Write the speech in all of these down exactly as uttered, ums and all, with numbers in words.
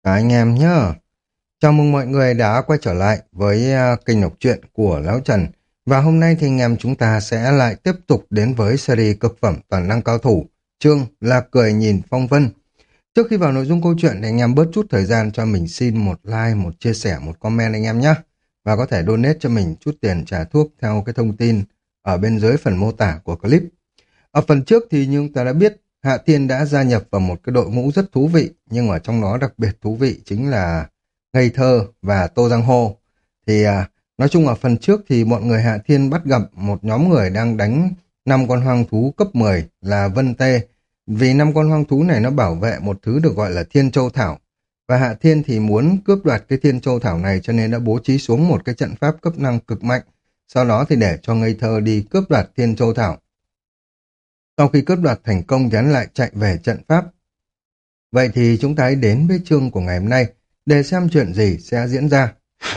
Cả anh em nhá. Chào mừng mọi người đã quay trở lại với à, kênh đọc truyện của Lão Trần. Và hôm nay thì anh em chúng ta sẽ lại tiếp tục đến với series cực phẩm toàn năng cao thủ, chương là cười nhìn phong vân. Trước khi vào nội dung câu chuyện thì anh em bớt chút thời gian cho mình xin một like, một chia sẻ, một comment anh em nhé. Và có thể donate cho mình chút tiền trả thuốc theo cái thông tin ở bên dưới phần mô tả của clip. Ở phần trước thì như chúng ta đã biết, Hạ Thiên đã gia nhập vào một cái đội ngũ rất thú vị, nhưng ở trong đó đặc biệt thú vị chính là Ngây Thơ và Tô Giang Hồ. Thì à, nói chung ở phần trước thì mọi người Hạ Thiên bắt gặp một nhóm người đang đánh năm con hoang thú cấp mười là Vân Tê. Vì năm con hoang thú này nó bảo vệ một thứ được gọi là Thiên Châu Thảo. Và Hạ Thiên thì muốn cướp đoạt cái Thiên Châu Thảo này cho nên đã bố trí xuống một cái trận pháp cấp năng cực mạnh. Sau đó thì để cho Ngây Thơ đi cướp đoạt Thiên Châu Thảo. Sau khi cướp đoạt thành công thì hắn lại chạy về trận pháp. Vậy thì chúng ta hãy đến với chương của ngày hôm nay để xem chuyện gì sẽ diễn ra.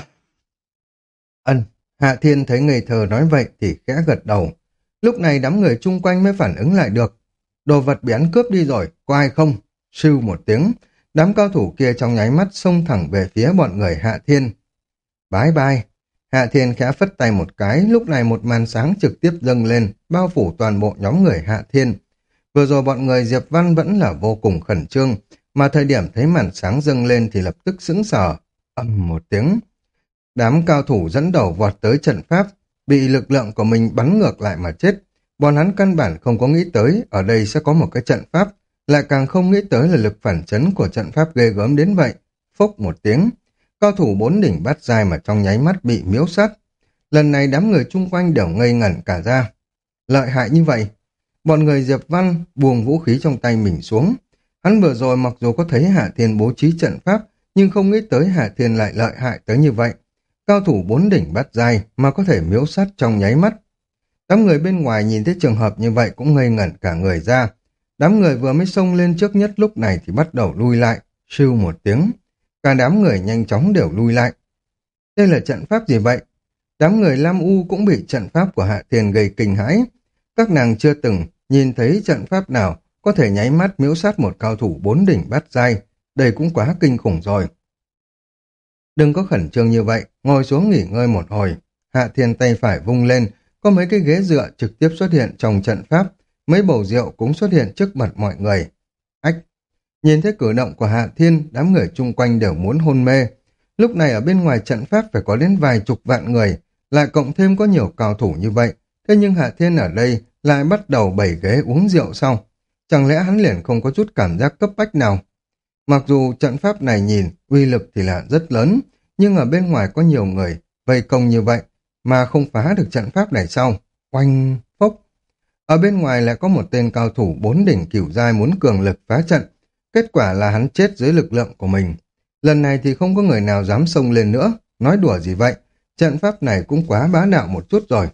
Ân, Hạ Thiên thấy Ngây Thơ nói vậy thì khẽ gật đầu. Lúc này đám người chung quanh mới phản ứng lại được. Đồ vật bị hắn cướp đi rồi, có ai không? Sưu một tiếng, đám cao thủ kia trong nháy mắt xông thẳng về phía bọn người Hạ Thiên. Bái bai. Hạ Thiên khẽ phất tay một cái, lúc này một màn sáng trực tiếp dâng lên, bao phủ toàn bộ nhóm người Hạ Thiên. Vừa rồi bọn người Diệp Văn vẫn là vô cùng khẩn trương, mà thời điểm thấy màn sáng dâng lên thì lập tức sững sờ. Ầm một tiếng. Đám cao thủ dẫn đầu vọt tới trận pháp, bị lực lượng của mình bắn ngược lại mà chết. Bọn hắn căn bản không có nghĩ tới ở đây sẽ có một cái trận pháp, lại càng không nghĩ tới là lực phản chấn của trận pháp ghê gớm đến vậy. Phốc một tiếng. Cao thủ bốn đỉnh bát giai mà trong nháy mắt bị miếu sát. Lần này đám người chung quanh đều ngây ngẩn cả ra. Lợi hại như vậy. Bọn người Diệp Văn buông vũ khí trong tay mình xuống. Hắn vừa rồi mặc dù có thấy Hạ Thiên bố trí trận pháp, nhưng không nghĩ tới Hạ Thiên lại lợi hại tới như vậy. Cao thủ bốn đỉnh bát giai mà có thể miếu sát trong nháy mắt. Đám người bên ngoài nhìn thấy trường hợp như vậy cũng ngây ngẩn cả người ra. Đám người vừa mới xông lên trước nhất lúc này thì bắt đầu lui lại. Sưu một tiếng. Cả đám người nhanh chóng đều lui lại. Đây là trận pháp gì vậy? Đám người Lam U cũng bị trận pháp của Hạ Thiên gây kinh hãi. Các nàng chưa từng nhìn thấy trận pháp nào có thể nháy mắt miếu sát một cao thủ bốn đỉnh bát giai. Đây cũng quá kinh khủng rồi. Đừng có khẩn trương như vậy, ngồi xuống nghỉ ngơi một hồi. Hạ Thiên tay phải vung lên, có mấy cái ghế dựa trực tiếp xuất hiện trong trận pháp, mấy bầu rượu cũng xuất hiện trước mặt mọi người. Ách! Nhìn thấy cử động của Hạ Thiên, đám người chung quanh đều muốn hôn mê. Lúc này ở bên ngoài trận pháp phải có đến vài chục vạn người, lại cộng thêm có nhiều cao thủ như vậy. Thế nhưng Hạ Thiên ở đây lại bắt đầu bày ghế uống rượu sau. Chẳng lẽ hắn liền không có chút cảm giác cấp bách nào? Mặc dù trận pháp này nhìn uy lực thì là rất lớn, nhưng ở bên ngoài có nhiều người vây công như vậy mà không phá được trận pháp này sau. Oanh phốc. Ở bên ngoài lại có một tên cao thủ bốn đỉnh cửu giai muốn cường lực phá trận. Kết quả là hắn chết dưới lực lượng của mình. Lần này thì không có người nào dám xông lên nữa. Nói đùa gì vậy? Trận pháp này cũng quá bá đạo một chút rồi.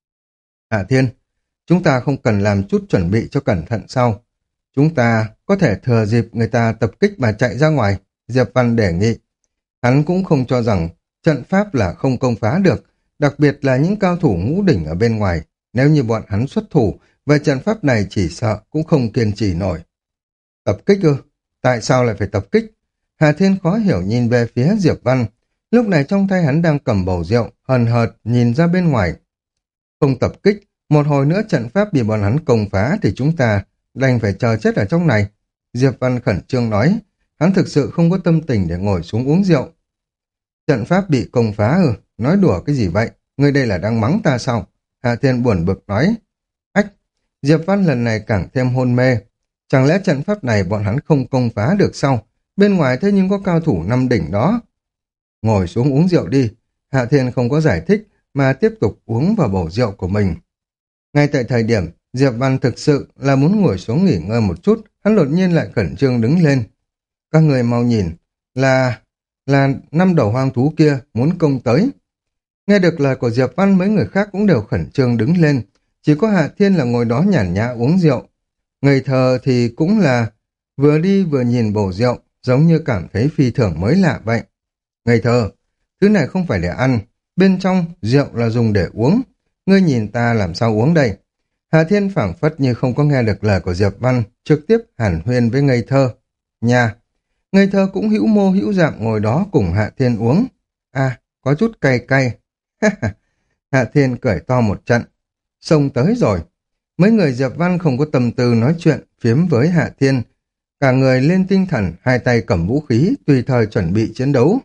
Hạ Thiên, chúng ta không cần làm chút chuẩn bị cho cẩn thận sau. Chúng ta có thể thừa dịp người ta tập kích mà chạy ra ngoài. Diệp Văn đề nghị. Hắn cũng không cho rằng trận pháp là không công phá được, đặc biệt là những cao thủ ngũ đỉnh ở bên ngoài. Nếu như bọn hắn xuất thủ, về trận pháp này chỉ sợ cũng không kiên trì nổi. Tập kích ư? Tại sao lại phải tập kích? Hà Thiên khó hiểu nhìn về phía Diệp Văn. Lúc này trong tay hắn đang cầm bầu rượu, hờn hợt nhìn ra bên ngoài. Không tập kích, một hồi nữa trận pháp bị bọn hắn công phá thì chúng ta đành phải chờ chết ở trong này. Diệp Văn khẩn trương nói, hắn thực sự không có tâm tình để ngồi xuống uống rượu. Trận pháp bị công phá ư? Nói đùa cái gì vậy? Ngươi đây là đang mắng ta sao? Hạ Thiên buồn bực nói. Ách! Diệp Văn lần này càng thêm hôn mê. Chẳng lẽ trận pháp này bọn hắn không công phá được sao? Bên ngoài thế nhưng có cao thủ năm đỉnh đó. Ngồi xuống uống rượu đi. Hạ Thiên không có giải thích mà tiếp tục uống vào bầu rượu của mình. Ngay tại thời điểm Diệp Văn thực sự là muốn ngồi xuống nghỉ ngơi một chút, hắn đột nhiên lại khẩn trương đứng lên. Các người mau nhìn, là là năm đầu hoang thú kia muốn công tới. Nghe được lời của Diệp Văn, mấy người khác cũng đều khẩn trương đứng lên, chỉ có Hạ Thiên là ngồi đó nhàn nhã uống rượu. Ngây Thơ thì cũng là vừa đi vừa nhìn bầu rượu, giống như cảm thấy phi thường mới lạ vậy. Ngây Thơ, thứ này không phải để ăn, bên trong rượu là dùng để uống. Ngươi nhìn ta làm sao uống đây? Hạ Thiên phảng phất như không có nghe được lời của Diệp Văn, trực tiếp hàn huyên với Ngây Thơ. Nha! Ngây thơ cũng hữu mô hữu dạng ngồi đó cùng Hạ Thiên uống. À, có chút cay cay. Hạ Thiên cười to một trận. Xông tới rồi. Mấy người Diệp Văn không có tâm tư nói chuyện, phiếm với Hạ Thiên. Cả người lên tinh thần, hai tay cầm vũ khí, tùy thời chuẩn bị chiến đấu.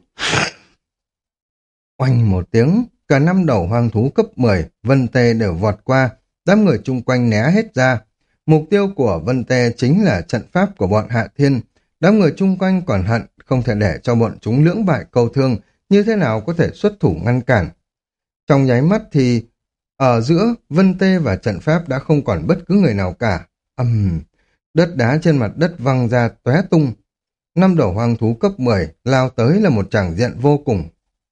Oanh một tiếng, cả năm đầu hoang thú cấp mười, Vân Tê đều vọt qua, đám người chung quanh né hết ra. Mục tiêu của Vân Tê chính là trận pháp của bọn Hạ Thiên. Đám người chung quanh còn hận, không thể để cho bọn chúng lưỡng bại câu thương, như thế nào có thể xuất thủ ngăn cản. Trong nháy mắt thì, ở giữa Vân Tê và trận pháp đã không còn bất cứ người nào cả. Ầm, uhm, đất đá trên mặt đất văng ra tóe tung. Năm đầu hoang thú cấp mười lao tới là một tràng diện vô cùng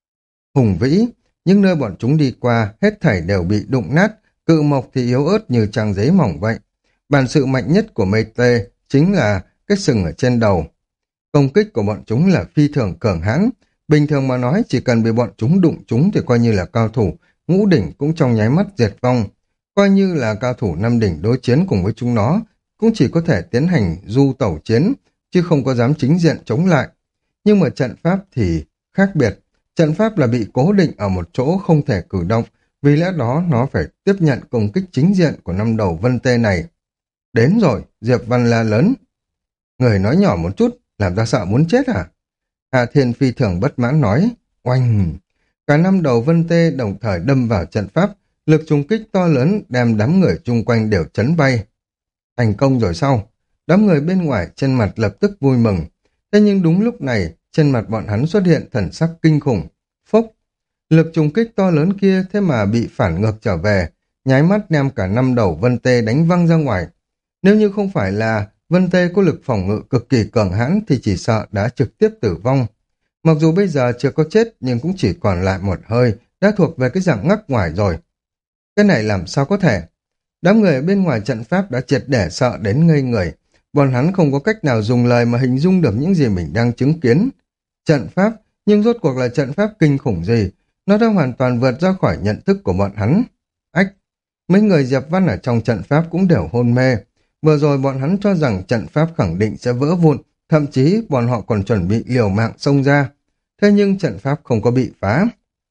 hùng vĩ, nhưng nơi bọn chúng đi qua hết thảy đều bị đụng nát, cự mộc thì yếu ớt như trang giấy mỏng vậy. Bản sự mạnh nhất của mây tê chính là cái sừng ở trên đầu. Công kích của bọn chúng là phi thường cường hãn, bình thường mà nói chỉ cần bị bọn chúng đụng chúng thì coi như là cao thủ, ngũ đỉnh cũng trong nháy mắt diệt vong. Coi như là cao thủ năm đỉnh đối chiến cùng với chúng nó, cũng chỉ có thể tiến hành du tẩu chiến, chứ không có dám chính diện chống lại. Nhưng mà trận pháp thì khác biệt. Trận pháp là bị cố định ở một chỗ không thể cử động, vì lẽ đó nó phải tiếp nhận công kích chính diện của năm đầu Vân Tê này. Đến rồi, Diệp Văn la lớn. Người nói nhỏ một chút, làm ta sợ muốn chết à? Hạ Thiên phi thường bất mãn nói. Oanh! Cả năm đầu Vân Tê đồng thời đâm vào trận pháp, lực trùng kích to lớn đem đám người chung quanh đều chấn bay. Thành công rồi sao? Đám người bên ngoài trên mặt lập tức vui mừng. Thế nhưng đúng lúc này, trên mặt bọn hắn xuất hiện thần sắc kinh khủng. Phốc! Lực trùng kích to lớn kia thế mà bị phản ngược trở về, nháy mắt đem cả năm đầu Vân Tê đánh văng ra ngoài. Nếu như không phải là Vân Tê có lực phòng ngự cực kỳ cường hãn thì chỉ sợ đã trực tiếp tử vong. Mặc dù bây giờ chưa có chết nhưng cũng chỉ còn lại một hơi, đã thuộc về cái dạng ngắc ngoài rồi. Cái này làm sao có thể? Đám người bên ngoài trận pháp đã triệt để sợ đến ngây người. Bọn hắn không có cách nào dùng lời mà hình dung được những gì mình đang chứng kiến. Trận pháp, nhưng rốt cuộc là trận pháp kinh khủng gì? Nó đã hoàn toàn vượt ra khỏi nhận thức của bọn hắn. Ách! Mấy người Diệp Văn ở trong trận pháp cũng đều hôn mê. Vừa rồi bọn hắn cho rằng trận pháp khẳng định sẽ vỡ vụn, thậm chí bọn họ còn chuẩn bị liều mạng xông ra. Thế nhưng trận pháp không có bị phá.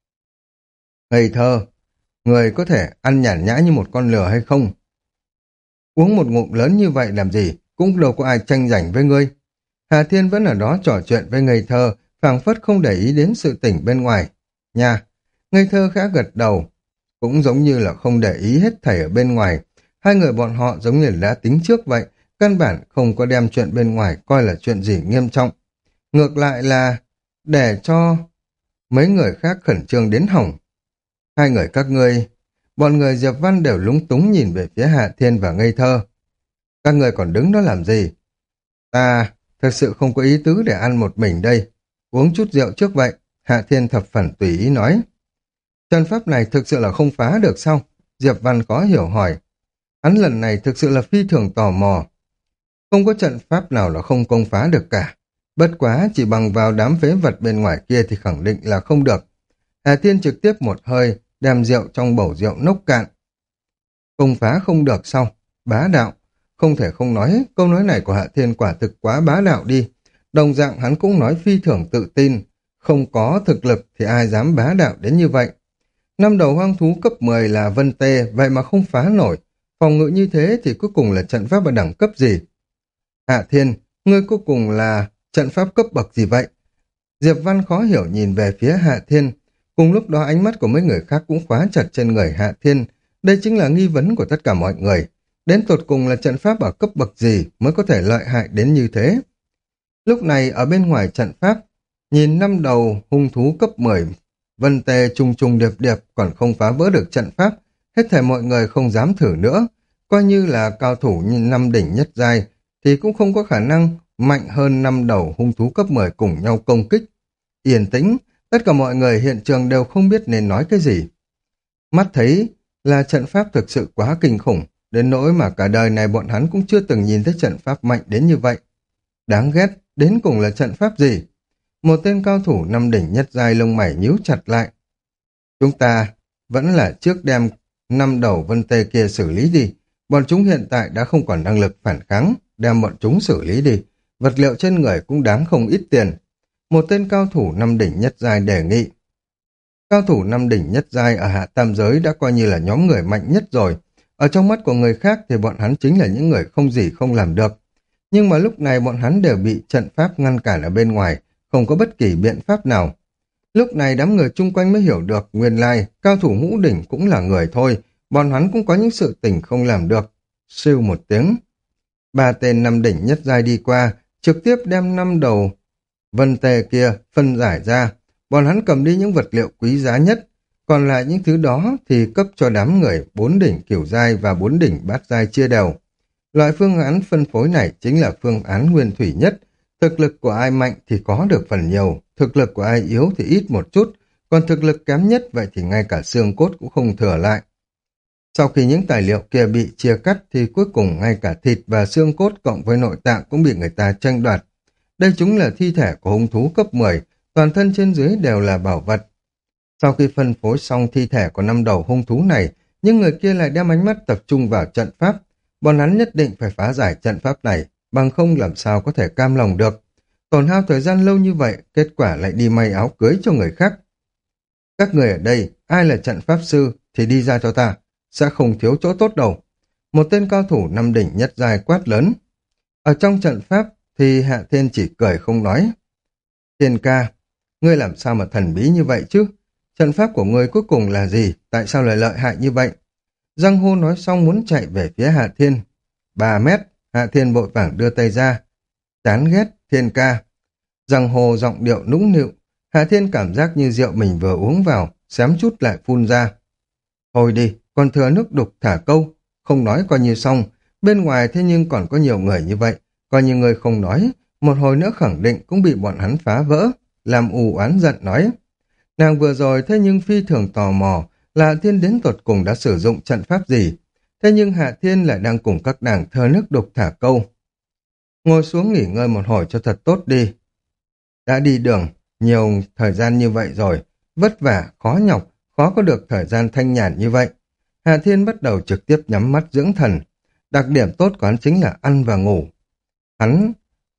Ngây thơ! Người có thể ăn nhàn nhã như một con lừa hay không? Uống một ngụm lớn như vậy làm gì? Cũng đâu có ai tranh giành với ngươi. Hà Thiên vẫn ở đó trò chuyện với ngây thơ, phảng phất không để ý đến sự tỉnh bên ngoài. Nha! Ngây thơ khẽ gật đầu, cũng giống như là không để ý hết thảy ở bên ngoài. Hai người bọn họ giống như đã tính trước vậy, căn bản không có đem chuyện bên ngoài coi là chuyện gì nghiêm trọng. Ngược lại là để cho mấy người khác khẩn trương đến hỏng. Hai người các ngươi, bọn người Diệp Văn đều lúng túng nhìn về phía Hạ Thiên và ngây thơ. Các người còn đứng đó làm gì? Ta thực sự không có ý tứ để ăn một mình đây. Uống chút rượu trước vậy. Hạ Thiên thập phần tùy ý nói. Trận pháp này thực sự là không phá được sao? Diệp Văn có hiểu hỏi. Hắn lần này thực sự là phi thường tò mò. Không có trận pháp nào là không công phá được cả. Bất quá chỉ bằng vào đám phế vật bên ngoài kia thì khẳng định là không được. Hà Thiên trực tiếp một hơi, đem rượu trong bầu rượu nốc cạn. Công phá không được sao? Bá đạo. Không thể không nói, câu nói này của Hạ Thiên quả thực quá bá đạo đi. Đồng dạng hắn cũng nói phi thường tự tin. Không có thực lực thì ai dám bá đạo đến như vậy. Năm đầu hoang thú cấp mười là Vân Tê, vậy mà không phá nổi. Phòng ngự như thế thì cuối cùng là trận pháp ở đẳng cấp gì? Hạ Thiên, ngươi cuối cùng là trận pháp cấp bậc gì vậy? Diệp Văn khó hiểu nhìn về phía Hạ Thiên. Cùng lúc đó ánh mắt của mấy người khác cũng khóa chặt trên người Hạ Thiên. Đây chính là nghi vấn của tất cả mọi người. Đến tột cùng là trận pháp ở cấp bậc gì mới có thể lợi hại đến như thế? Lúc này ở bên ngoài trận pháp, nhìn năm đầu hung thú cấp mười, Vân Tê trùng trùng điệp điệp còn không phá vỡ được trận pháp. Hết thảy mọi người không dám thử nữa. Coi như là cao thủ như năm đỉnh nhất giai thì cũng không có khả năng mạnh hơn năm đầu hung thú cấp mười cùng nhau công kích. Yên tĩnh, tất cả mọi người hiện trường đều không biết nên nói cái gì. Mắt thấy là trận pháp thực sự quá kinh khủng, đến nỗi mà cả đời này bọn hắn cũng chưa từng nhìn thấy trận pháp mạnh đến như vậy. Đáng ghét, đến cùng là trận pháp gì? Một tên cao thủ năm đỉnh nhất giai lông mày nhíu chặt lại. Chúng ta vẫn là trước đem năm đầu Vân Tê kia xử lý đi. Bọn chúng hiện tại đã không còn năng lực phản kháng, đem bọn chúng xử lý đi. vật liệu trên người cũng đáng không ít tiền. Một tên cao thủ năm đỉnh nhất giai đề nghị. Cao thủ năm đỉnh nhất giai ở hạ tam giới đã coi như là nhóm người mạnh nhất rồi. Ở trong mắt của người khác thì bọn hắn chính là những người không gì không làm được. Nhưng mà lúc này bọn hắn đều bị trận pháp ngăn cản ở bên ngoài, không có bất kỳ biện pháp nào. Lúc này đám người chung quanh mới hiểu được nguyên lai cao thủ ngũ đỉnh cũng là người thôi, bọn hắn cũng có những sự tình không làm được. Siêu một tiếng. Ba tên năm đỉnh nhất giai đi qua, trực tiếp đem năm đầu vân tề kia phân giải ra. Bọn hắn cầm đi những vật liệu quý giá nhất, còn lại những thứ đó thì cấp cho đám người bốn đỉnh cửu giai và bốn đỉnh bát giai chia đều. Loại phương án phân phối này chính là phương án nguyên thủy nhất. Thực lực của ai mạnh thì có được phần nhiều, thực lực của ai yếu thì ít một chút, còn thực lực kém nhất vậy thì ngay cả xương cốt cũng không thừa lại. Sau khi những tài liệu kia bị chia cắt thì cuối cùng ngay cả thịt và xương cốt cộng với nội tạng cũng bị người ta tranh đoạt. Đây chúng là thi thể của hung thú cấp mười, toàn thân trên dưới đều là bảo vật. Sau khi phân phối xong thi thể của năm đầu hung thú này, những người kia lại đem ánh mắt tập trung vào trận pháp. Bọn hắn nhất định phải phá giải trận pháp này, bằng không làm sao có thể cam lòng được. Tổn hao thời gian lâu như vậy, kết quả lại đi may áo cưới cho người khác. Các người ở đây, ai là trận pháp sư thì đi ra cho ta, sẽ không thiếu chỗ tốt đâu. Một tên cao thủ năm đỉnh nhất giai quát lớn. Ở trong trận pháp thì Hạ Thiên chỉ cười không nói. Thiên ca, ngươi làm sao mà thần bí như vậy chứ? Trận pháp của ngươi cuối cùng là gì? Tại sao lại lợi hại như vậy? Giang Hô nói xong muốn chạy về phía Hạ Thiên. Ba mét, Hạ Thiên vội vàng đưa tay ra. Chán ghét, Thiên ca. Giang Hô giọng điệu nũng nịu. Hạ Thiên cảm giác như rượu mình vừa uống vào, xém chút lại phun ra. Thôi đi, còn thừa nước đục thả câu. Không nói coi như xong. Bên ngoài thế nhưng còn có nhiều người như vậy. Coi như người không nói, một hồi nữa khẳng định cũng bị bọn hắn phá vỡ. Làm ù oán giận nói. Nàng vừa rồi thế nhưng phi thường tò mò là Hạ Thiên đến tột cùng đã sử dụng trận pháp gì. Thế nhưng Hạ Thiên lại đang cùng các nàng thơ nước đục thả câu. Ngồi xuống nghỉ ngơi một hồi cho thật tốt đi. Đã đi đường nhiều thời gian như vậy rồi, vất vả, khó nhọc, khó có được thời gian thanh nhàn như vậy. Hạ Thiên bắt đầu trực tiếp nhắm mắt dưỡng thần. Đặc điểm tốt của hắn chính là ăn và ngủ. Hắn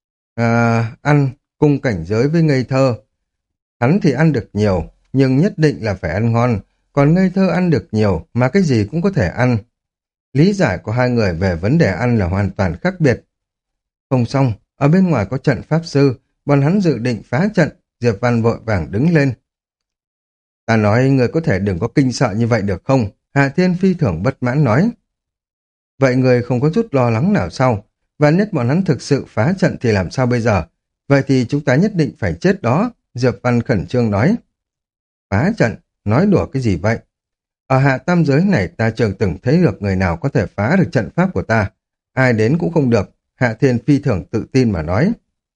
à, ăn cùng cảnh giới với ngây thơ. Hắn thì ăn được nhiều, nhưng nhất định là phải ăn ngon, còn ngây thơ ăn được nhiều mà cái gì cũng có thể ăn. Lý giải của hai người về vấn đề ăn là hoàn toàn khác biệt. Không xong, ở bên ngoài có trận pháp sư, bọn hắn dự định phá trận, Diệp Văn vội vàng đứng lên. Ta nói người có thể đừng có kinh sợ như vậy được không? Hạ Thiên phi thường bất mãn nói. Vậy người không có chút lo lắng nào sao? Và nhất bọn hắn thực sự phá trận thì làm sao bây giờ? Vậy thì chúng ta nhất định phải chết đó, Diệp Văn khẩn trương nói. Phá trận? Nói đùa cái gì vậy? Ở hạ tam giới này ta chưa từng thấy được người nào có thể phá được trận pháp của ta. Ai đến cũng không được, Hạ Thiên phi thường tự tin mà nói.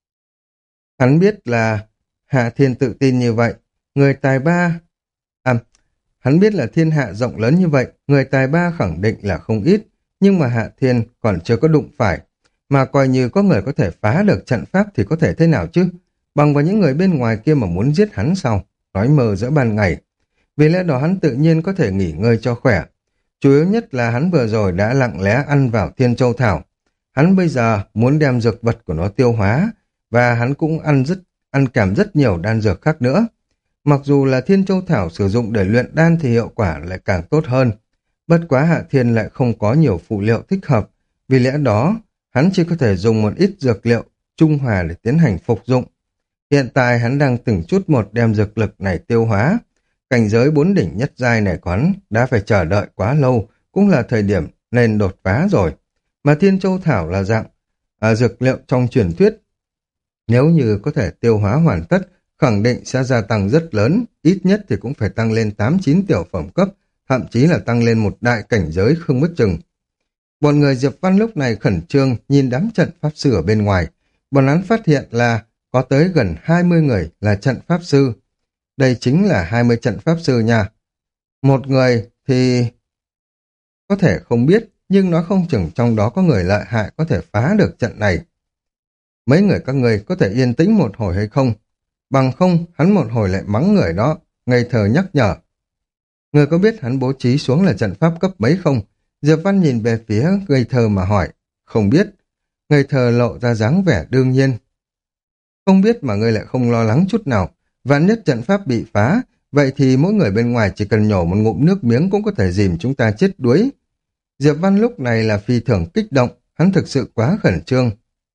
Hắn biết là Hạ Thiên tự tin như vậy, người tài ba... À, hắn biết là thiên hạ rộng lớn như vậy, người tài ba khẳng định là không ít, nhưng mà Hạ Thiên còn chưa có đụng phải. Mà coi như có người có thể phá được trận pháp thì có thể thế nào chứ? Bằng vào những người bên ngoài kia mà muốn giết hắn sao? Nói mơ giữa ban ngày. Vì lẽ đó hắn tự nhiên có thể nghỉ ngơi cho khỏe. Chủ yếu nhất là hắn vừa rồi đã lặng lẽ ăn vào Thiên Châu Thảo. Hắn bây giờ muốn đem dược vật của nó tiêu hóa, và hắn cũng ăn rất ăn kèm rất nhiều đan dược khác nữa. Mặc dù là Thiên Châu Thảo sử dụng để luyện đan thì hiệu quả lại càng tốt hơn. Bất quá Hạ Thiên lại không có nhiều phụ liệu thích hợp, vì lẽ đó hắn chỉ có thể dùng một ít dược liệu trung hòa để tiến hành phục dụng. Hiện tại hắn đang từng chút một đem dược lực này tiêu hóa. Cảnh giới bốn đỉnh nhất giai này của hắn đã phải chờ đợi quá lâu, cũng là thời điểm nên đột phá rồi. Mà Thiên Châu Thảo là dạng à, dược liệu trong truyền thuyết. Nếu như có thể tiêu hóa hoàn tất, khẳng định sẽ gia tăng rất lớn, ít nhất thì cũng phải tăng lên tám chín tiểu phẩm cấp, thậm chí là tăng lên một đại cảnh giới không mất chừng. Bọn người Diệp Văn lúc này khẩn trương nhìn đám trận pháp sư ở bên ngoài. Bọn hắn phát hiện là có tới gần hai mươi người là trận pháp sư. Đây chính là hai mươi trận pháp sư nha. Một người thì có thể không biết, nhưng nói không chừng trong đó có người lợi hại có thể phá được trận này. Mấy người các người có thể yên tĩnh một hồi hay không? Bằng không, hắn một hồi lại mắng người đó, ngây thơ nhắc nhở. Người có biết hắn bố trí xuống là trận pháp cấp mấy không? Diệp Văn nhìn về phía ngây thơ mà hỏi. Không biết. Ngây thơ lộ ra dáng vẻ đương nhiên. Không biết mà ngươi lại không lo lắng chút nào. Vạn nhất trận pháp bị phá, vậy thì mỗi người bên ngoài chỉ cần nhổ một ngụm nước miếng cũng có thể dìm chúng ta chết đuối. Diệp Văn lúc này là phi thường kích động, hắn thực sự quá khẩn trương.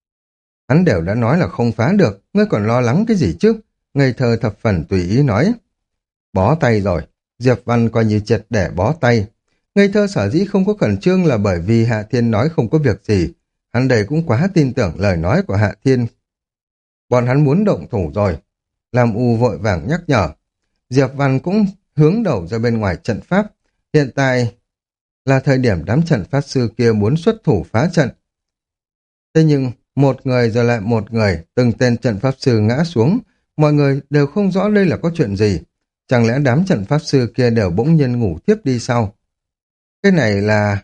Hắn đều đã nói là không phá được, ngươi còn lo lắng cái gì chứ? Ngây thơ thập phần tùy ý nói. Bó tay rồi, Diệp Văn coi như triệt để bó tay. Ngây thơ sở dĩ không có khẩn trương là bởi vì Hạ Thiên nói không có việc gì. Hắn đây cũng quá tin tưởng lời nói của Hạ Thiên. Bọn hắn muốn động thủ rồi. Lam U vội vàng nhắc nhở. Diệp Văn cũng hướng đầu ra bên ngoài trận pháp. Hiện tại là thời điểm đám trận pháp sư kia muốn xuất thủ phá trận. Thế nhưng, một người rồi lại một người, từng tên trận pháp sư ngã xuống. Mọi người đều không rõ đây là có chuyện gì. Chẳng lẽ đám trận pháp sư kia đều bỗng nhiên ngủ tiếp đi sao? Cái này là...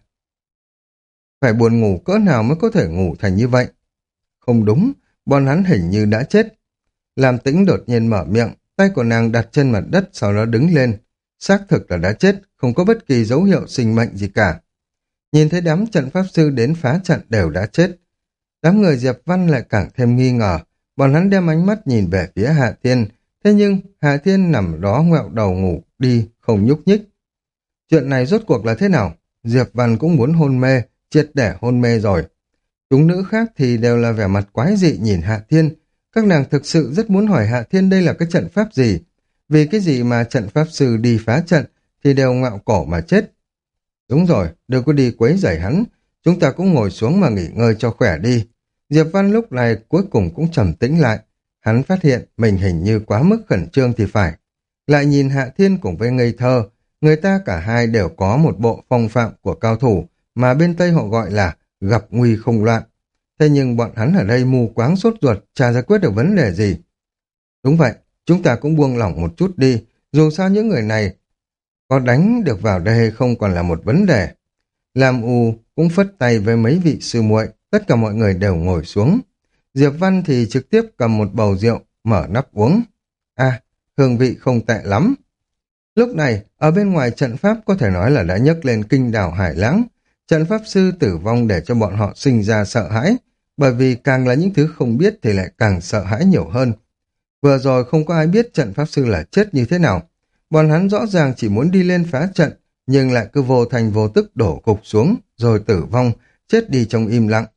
phải buồn ngủ cỡ nào mới có thể ngủ thành như vậy? Không đúng, bọn hắn hình như đã chết. Lam Tĩnh đột nhiên mở miệng, tay của nàng đặt trên mặt đất sau đó đứng lên. Xác thực là đã chết, không có bất kỳ dấu hiệu sinh mệnh gì cả. Nhìn thấy đám trận pháp sư đến phá trận đều đã chết. Đám người Diệp Văn lại càng thêm nghi ngờ, bọn hắn đem ánh mắt nhìn về phía Hạ Thiên, thế nhưng Hạ Thiên nằm đó ngoẹo đầu ngủ đi, không nhúc nhích. Chuyện này rốt cuộc là thế nào? Diệp Văn cũng muốn hôn mê, triệt để hôn mê rồi. Chúng nữ khác thì đều là vẻ mặt quái dị nhìn Hạ Thiên. Các nàng thực sự rất muốn hỏi Hạ Thiên đây là cái trận pháp gì. Vì cái gì mà trận pháp sư đi phá trận thì đều ngạo cổ mà chết. Đúng rồi, đừng có đi quấy rầy hắn. Chúng ta cũng ngồi xuống mà nghỉ ngơi cho khỏe đi. Diệp Văn lúc này cuối cùng cũng trầm tĩnh lại. Hắn phát hiện mình hình như quá mức khẩn trương thì phải. Lại nhìn Hạ Thiên cùng với ngây thơ. Người ta cả hai đều có một bộ phong phạm của cao thủ mà bên Tây họ gọi là gặp nguy không loạn. Thế nhưng bọn hắn ở đây mù quáng sốt ruột, chả giải quyết được vấn đề gì. Đúng vậy, chúng ta cũng buông lỏng một chút đi, dù sao những người này có đánh được vào đây hay không còn là một vấn đề. Lam U cũng phất tay với mấy vị sư muội, tất cả mọi người đều ngồi xuống. Diệp Văn thì trực tiếp cầm một bầu rượu, mở nắp uống. À, hương vị không tệ lắm. Lúc này, ở bên ngoài trận pháp có thể nói là đã nhấc lên kinh đảo hải lãng. Trận pháp sư tử vong để cho bọn họ sinh ra sợ hãi, bởi vì càng là những thứ không biết thì lại càng sợ hãi nhiều hơn. Vừa rồi không có ai biết trận pháp sư là chết như thế nào. Bọn hắn rõ ràng chỉ muốn đi lên phá trận, nhưng lại cứ vô thành vô tức đổ gục xuống, rồi tử vong, chết đi trong im lặng.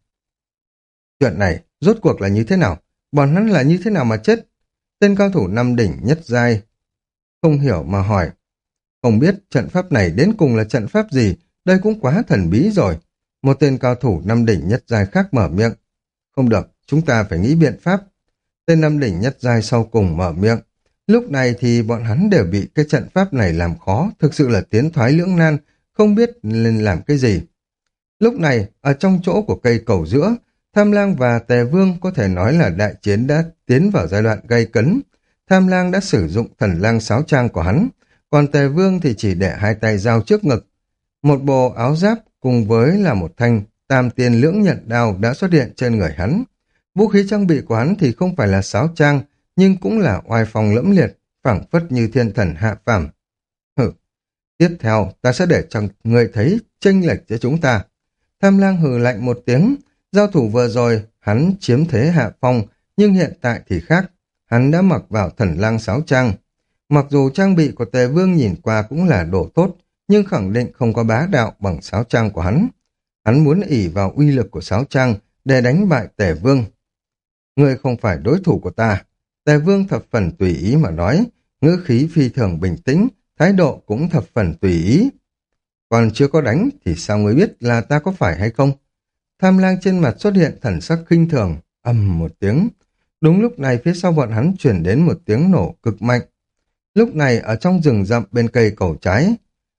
Chuyện này, rốt cuộc là như thế nào? Bọn hắn là như thế nào mà chết? Tên cao thủ năm đỉnh nhất giai không hiểu mà hỏi. Không biết trận pháp này đến cùng là trận pháp gì, đây cũng quá thần bí rồi. Một tên cao thủ năm đỉnh nhất giai khác mở miệng. Không được, chúng ta phải nghĩ biện pháp. Tên năm đỉnh nhất giai sau cùng mở miệng. Lúc này thì bọn hắn đều bị cái trận pháp này làm khó, thực sự là tiến thoái lưỡng nan, không biết nên làm cái gì. Lúc này, ở trong chỗ của cây cầu giữa, Tham Lang và Tề Vương có thể nói là đại chiến đã tiến vào giai đoạn gay cấn. Tham Lang đã sử dụng thần lang sáo trang của hắn, còn Tề Vương thì chỉ để hai tay giao trước ngực. Một bộ áo giáp cùng với là một thanh tam tiên lưỡng nhận đao đã xuất hiện trên người hắn. Vũ khí trang bị của hắn thì không phải là sáo trang, nhưng cũng là oai phong lẫm liệt, phảng phất như thiên thần hạ phàm. Hừ, tiếp theo ta sẽ để cho người thấy chênh lệch giữa chúng ta. Tham Lang hừ lạnh một tiếng, giao thủ vừa rồi hắn chiếm thế hạ phong, nhưng hiện tại thì khác, hắn đã mặc vào thần lang sáo trang. Mặc dù trang bị của Tề Vương nhìn qua cũng là đồ tốt, nhưng khẳng định không có bá đạo bằng sáo trang của hắn. Hắn muốn ỷ vào uy lực của sáo trang để đánh bại Tề Vương. Ngươi không phải đối thủ của ta. Tề Vương thập phần tùy ý mà nói, ngữ khí phi thường bình tĩnh, thái độ cũng thập phần tùy ý. Còn chưa có đánh thì sao ngươi biết là ta có phải hay không? Tham Lang trên mặt xuất hiện thần sắc khinh thường, ầm một tiếng. Đúng lúc này phía sau bọn hắn chuyển đến một tiếng nổ cực mạnh. Lúc này ở trong rừng rậm bên cây cầu trái,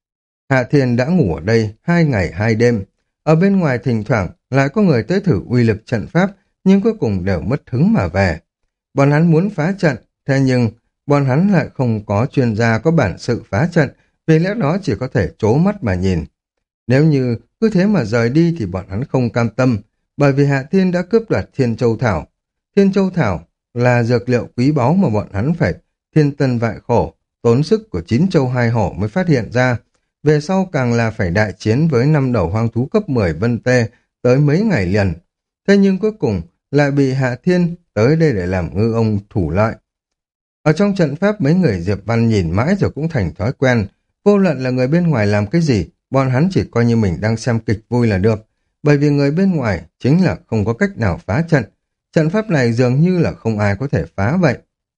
Hạ Thiên đã ngủ ở đây hai ngày hai đêm. Ở bên ngoài thỉnh thoảng lại có người tới thử uy lực trận pháp, nhưng cuối cùng đều mất hứng mà về. Bọn hắn muốn phá trận, thế nhưng bọn hắn lại không có chuyên gia có bản sự phá trận, vì lẽ đó chỉ có thể trố mắt mà nhìn. Nếu như cứ thế mà rời đi thì bọn hắn không cam tâm, bởi vì Hạ Thiên đã cướp đoạt Thiên Châu Thảo. Thiên Châu Thảo là dược liệu quý báu mà bọn hắn phải thiên tân vại khổ, tốn sức của chín châu hai hổ mới phát hiện ra. Về sau càng là phải đại chiến với năm đầu hoang thú cấp mười Vân Tê tới mấy ngày liền. thế nhưng cuối cùng lại bị Hạ Thiên tới đây để làm ngư ông thủ lợi. Ở trong trận pháp mấy người Diệp Văn nhìn mãi rồi cũng thành thói quen, vô luận là người bên ngoài làm cái gì, bọn hắn chỉ coi như mình đang xem kịch vui là được, bởi vì người bên ngoài chính là không có cách nào phá trận, trận pháp này dường như là không ai có thể phá vậy.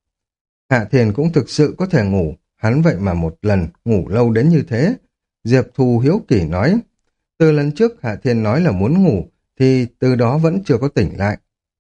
Hạ Thiên cũng thực sự có thể ngủ, hắn vậy mà một lần ngủ lâu đến như thế. Diệp Thu hiếu kỳ nói, từ lần trước Hạ Thiên nói là muốn ngủ, thì từ đó vẫn chưa có tỉnh lại.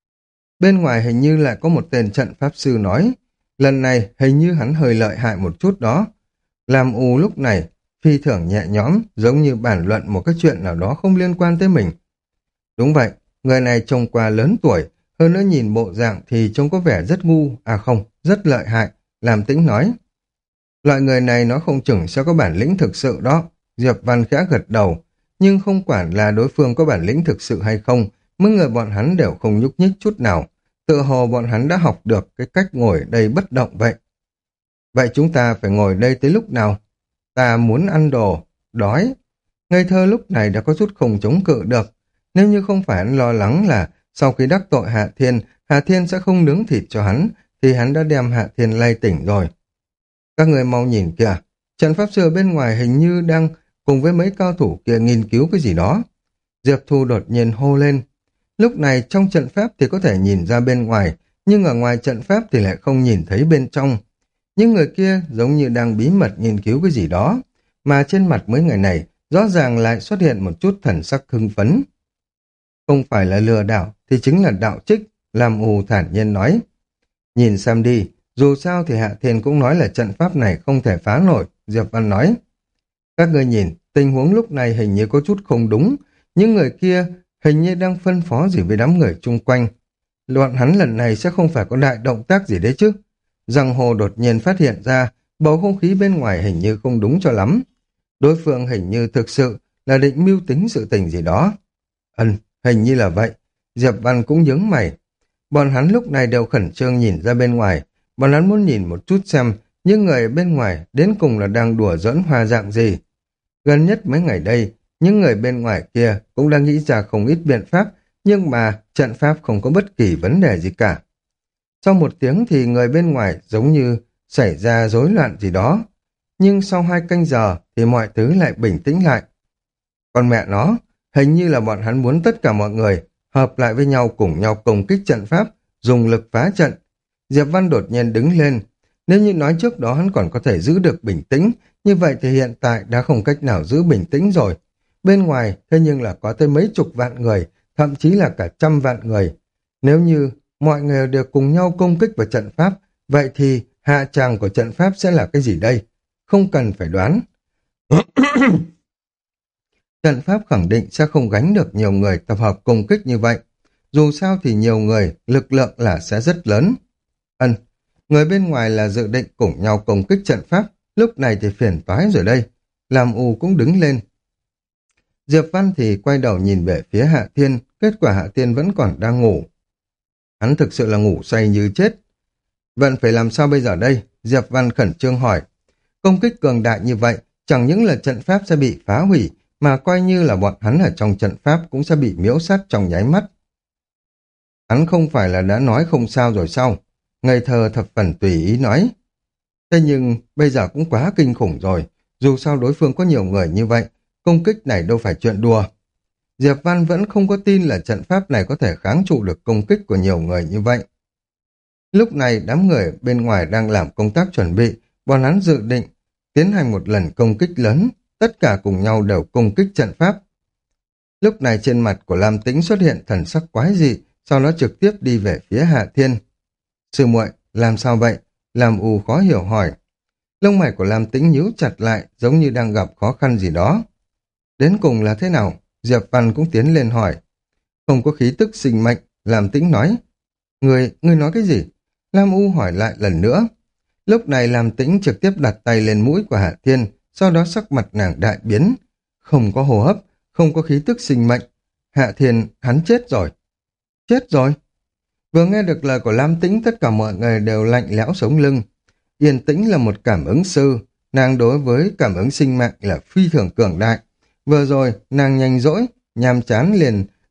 Bên ngoài hình như lại có một tên trận pháp sư nói, lần này hình như hắn hơi lợi hại một chút đó. Làm U lúc này, phi thường nhẹ nhõm, giống như bàn luận một cái chuyện nào đó không liên quan tới mình. Đúng vậy, người này trông qua lớn tuổi, hơn nữa nhìn bộ dạng thì trông có vẻ rất ngu, à không, rất lợi hại, Làm Tĩnh nói. Loại người này nó không chừng sẽ có bản lĩnh thực sự đó. Diệp Văn khẽ gật đầu, nhưng không quản là đối phương có bản lĩnh thực sự hay không, mấy người bọn hắn đều không nhúc nhích chút nào. Tự hồ bọn hắn đã học được cái cách ngồi đây bất động vậy. Vậy chúng ta phải ngồi đây tới lúc nào? Ta muốn ăn đồ, đói. Ngây thơ lúc này đã có chút không chống cự được. Nếu như không phải hắn lo lắng là sau khi đắc tội Hạ Thiên, Hạ Thiên sẽ không nướng thịt cho hắn, thì hắn đã đem Hạ Thiên lay tỉnh rồi. Các người mau nhìn kìa, trận pháp sư bên ngoài hình như đang cùng với mấy cao thủ kia nghiên cứu cái gì đó. Diệp Thu đột nhiên hô lên. Lúc này trong trận pháp thì có thể nhìn ra bên ngoài, nhưng ở ngoài trận pháp thì lại không nhìn thấy bên trong. Những người kia giống như đang bí mật nghiên cứu cái gì đó, mà trên mặt mấy người này rõ ràng lại xuất hiện một chút thần sắc hưng phấn. Không phải là lừa đảo thì chính là đạo trích, Lam U thản nhiên nói. Nhìn xem đi, dù sao thì Hạ Thiên cũng nói là trận pháp này không thể phá nổi, Diệp Văn nói. Các người nhìn, tình huống lúc này hình như có chút không đúng, những người kia hình như đang phân phó gì với đám người chung quanh. Loạn hắn lần này sẽ không phải có đại động tác gì đấy chứ. Giang Hồ đột nhiên phát hiện ra bầu không khí bên ngoài hình như không đúng cho lắm. Đối phương hình như thực sự là định mưu tính sự tình gì đó. Ừm, hình như là vậy. Diệp Văn cũng nhướng mày. Bọn hắn lúc này đều khẩn trương nhìn ra bên ngoài. Bọn hắn muốn nhìn một chút xem những người bên ngoài đến cùng là đang đùa giỡn hoa dạng gì. Gần nhất mấy ngày đây, những người bên ngoài kia cũng đang nghĩ ra không ít biện pháp, nhưng mà trận pháp không có bất kỳ vấn đề gì cả. Sau một tiếng thì người bên ngoài giống như xảy ra rối loạn gì đó. Nhưng sau hai canh giờ thì mọi thứ lại bình tĩnh lại. Còn mẹ nó, hình như là bọn hắn muốn tất cả mọi người hợp lại với nhau cùng nhau công kích trận pháp, dùng lực phá trận. Diệp Văn đột nhiên đứng lên. Nếu như nói trước đó hắn còn có thể giữ được bình tĩnh, như vậy thì hiện tại đã không cách nào giữ bình tĩnh rồi. Bên ngoài thế nhưng là có tới mấy chục vạn người, thậm chí là cả trăm vạn người. Nếu như mọi người đều cùng nhau công kích vào trận pháp, vậy thì hạ tràng của trận pháp sẽ là cái gì đây? Không cần phải đoán. Trận pháp khẳng định sẽ không gánh được nhiều người tập hợp công kích như vậy. Dù sao thì nhiều người, lực lượng là sẽ rất lớn. Ân, người bên ngoài là dự định cùng nhau công kích trận pháp, lúc này thì phiền toái rồi đây. Làm U cũng đứng lên. Diệp Văn thì quay đầu nhìn về phía Hạ Thiên, kết quả Hạ Thiên vẫn còn đang ngủ. Hắn thực sự là ngủ say như chết. Vậy phải làm sao bây giờ đây? Diệp Văn khẩn trương hỏi. Công kích cường đại như vậy, chẳng những là trận pháp sẽ bị phá hủy, mà coi như là bọn hắn ở trong trận pháp cũng sẽ bị miễu sát trong nháy mắt. Hắn không phải là đã nói không sao rồi sao? Ngây thơ thập phần tùy ý nói. Thế nhưng bây giờ cũng quá kinh khủng rồi, dù sao đối phương có nhiều người như vậy, công kích này đâu phải chuyện đùa. Diệp Văn vẫn không có tin là trận pháp này có thể kháng trụ được công kích của nhiều người như vậy. Lúc này đám người bên ngoài đang làm công tác chuẩn bị, bọn hắn dự định tiến hành một lần công kích lớn, tất cả cùng nhau đều công kích trận pháp. Lúc này trên mặt của Lam Tĩnh xuất hiện thần sắc quái dị, sau đó trực tiếp đi về phía Hạ Thiên. Sư muội, làm sao vậy? Lam U khó hiểu hỏi. Lông mày của Lam Tĩnh nhíu chặt lại, giống như đang gặp khó khăn gì đó. Đến cùng là thế nào? Diệp Văn cũng tiến lên hỏi. Không có khí tức sinh mệnh, Lam Tĩnh nói. Người, người nói cái gì? Lam U hỏi lại lần nữa. Lúc này Lam Tĩnh trực tiếp đặt tay lên mũi của Hạ Thiên, sau đó sắc mặt nàng đại biến. Không có hô hấp, không có khí tức sinh mệnh. Hạ Thiên, hắn chết rồi. Chết rồi. Vừa nghe được lời của Lam Tĩnh, tất cả mọi người đều lạnh lẽo sống lưng. Yên Tĩnh là một cảm ứng sư, nàng đối với cảm ứng sinh mạng là phi thường cường đại. Vừa rồi, nàng nhanh dỗi, nhàm chán liền